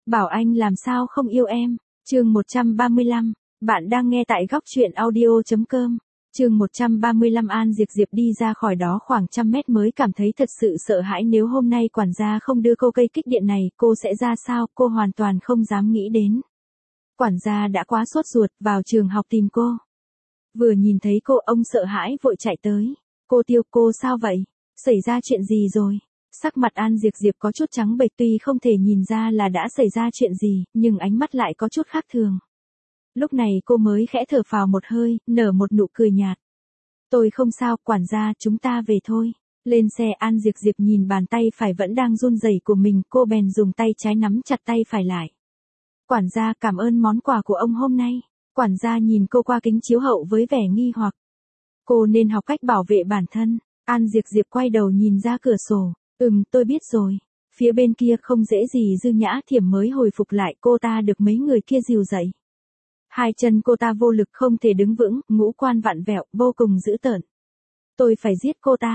Bảo anh làm sao không yêu em. Chương 135, bạn đang nghe tại góc truyện audio.com. Chương 135 An Diệp Diệp đi ra khỏi đó khoảng 100 mét mới cảm thấy thật sự sợ hãi, nếu hôm nay quản gia không đưa cô cây kích điện này, cô sẽ ra sao, cô hoàn toàn không dám nghĩ đến. Quản gia đã quá sốt ruột vào trường học tìm cô. Vừa nhìn thấy cô, ông sợ hãi vội chạy tới. Cô Tiêu, cô sao vậy? Xảy ra chuyện gì rồi? Sắc mặt An Diệp Diệp có chút trắng bệch, tuy không thể nhìn ra là đã xảy ra chuyện gì, nhưng ánh mắt lại có chút khác thường. Lúc này cô mới khẽ thở phào một hơi, nở một nụ cười nhạt. Tôi không sao, quản gia, chúng ta về thôi. Lên xe, An Diệp Diệp nhìn bàn tay phải vẫn đang run rẩy của mình, cô bèn dùng tay trái nắm chặt tay phải lại. Quản gia, cảm ơn món quà của ông hôm nay. Quản gia nhìn cô qua kính chiếu hậu với vẻ nghi hoặc. Cô nên học cách bảo vệ bản thân. An Diệp Diệp quay đầu nhìn ra cửa sổ. Tôi biết rồi. Phía bên kia không dễ gì Dư Nhã Thiểm mới hồi phục lại, cô ta được mấy người kia dìu dậy. Hai chân cô ta vô lực không thể đứng vững, ngũ quan vặn vẹo, vô cùng dữ tợn. Tôi phải giết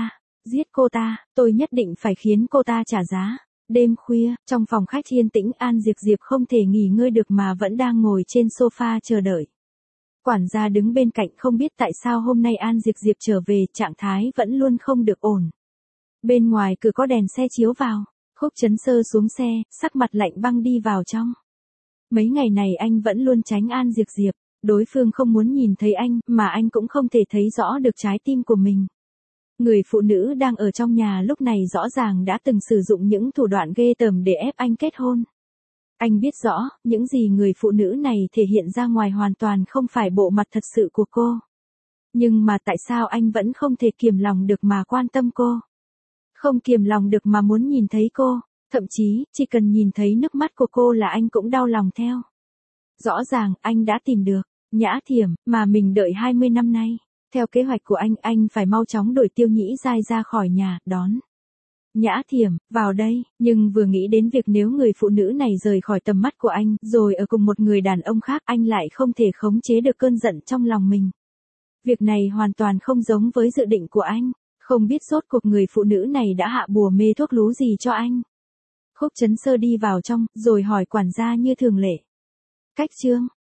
cô ta, tôi nhất định phải khiến cô ta trả giá. Đêm khuya, trong phòng khách yên tĩnh, An Diệp Diệp không thể nghỉ ngơi được mà vẫn đang ngồi trên sofa chờ đợi. Quản gia đứng bên cạnh, không biết tại sao hôm nay An Diệp Diệp trở về, trạng thái vẫn luôn không được ổn. Bên ngoài cửa có đèn xe chiếu vào, Khúc Chấn Sơ xuống xe, sắc mặt lạnh băng đi vào trong. Mấy ngày này anh vẫn luôn tránh An Diệp Diệp, đối phương không muốn nhìn thấy anh, mà anh cũng không thể thấy rõ được trái tim của mình. Người phụ nữ đang ở trong nhà lúc này rõ ràng đã từng sử dụng những thủ đoạn ghê tởm để ép anh kết hôn. Anh biết rõ, những gì người phụ nữ này thể hiện ra ngoài hoàn toàn không phải bộ mặt thật sự của cô. Nhưng mà tại sao anh vẫn không thể kiềm lòng được mà quan tâm cô? Không kiềm lòng được mà muốn nhìn thấy cô, thậm chí, chỉ cần nhìn thấy nước mắt của cô là anh cũng đau lòng theo. Rõ ràng, anh đã tìm được Nhã Thiểm, mà mình đợi 20 năm nay. Theo kế hoạch của anh phải mau chóng đuổi Tiêu Nhĩ Giai ra khỏi nhà, đón Nhã Thiểm vào đây, nhưng vừa nghĩ đến việc nếu người phụ nữ này rời khỏi tầm mắt của anh, rồi ở cùng một người đàn ông khác, anh lại không thể khống chế được cơn giận trong lòng mình. Việc này hoàn toàn không giống với dự định của anh, không biết rốt cuộc người phụ nữ này đã hạ bùa mê thuốc lú gì cho anh. Khúc Chấn Sơ đi vào trong, rồi hỏi quản gia như thường lệ. Cách chương,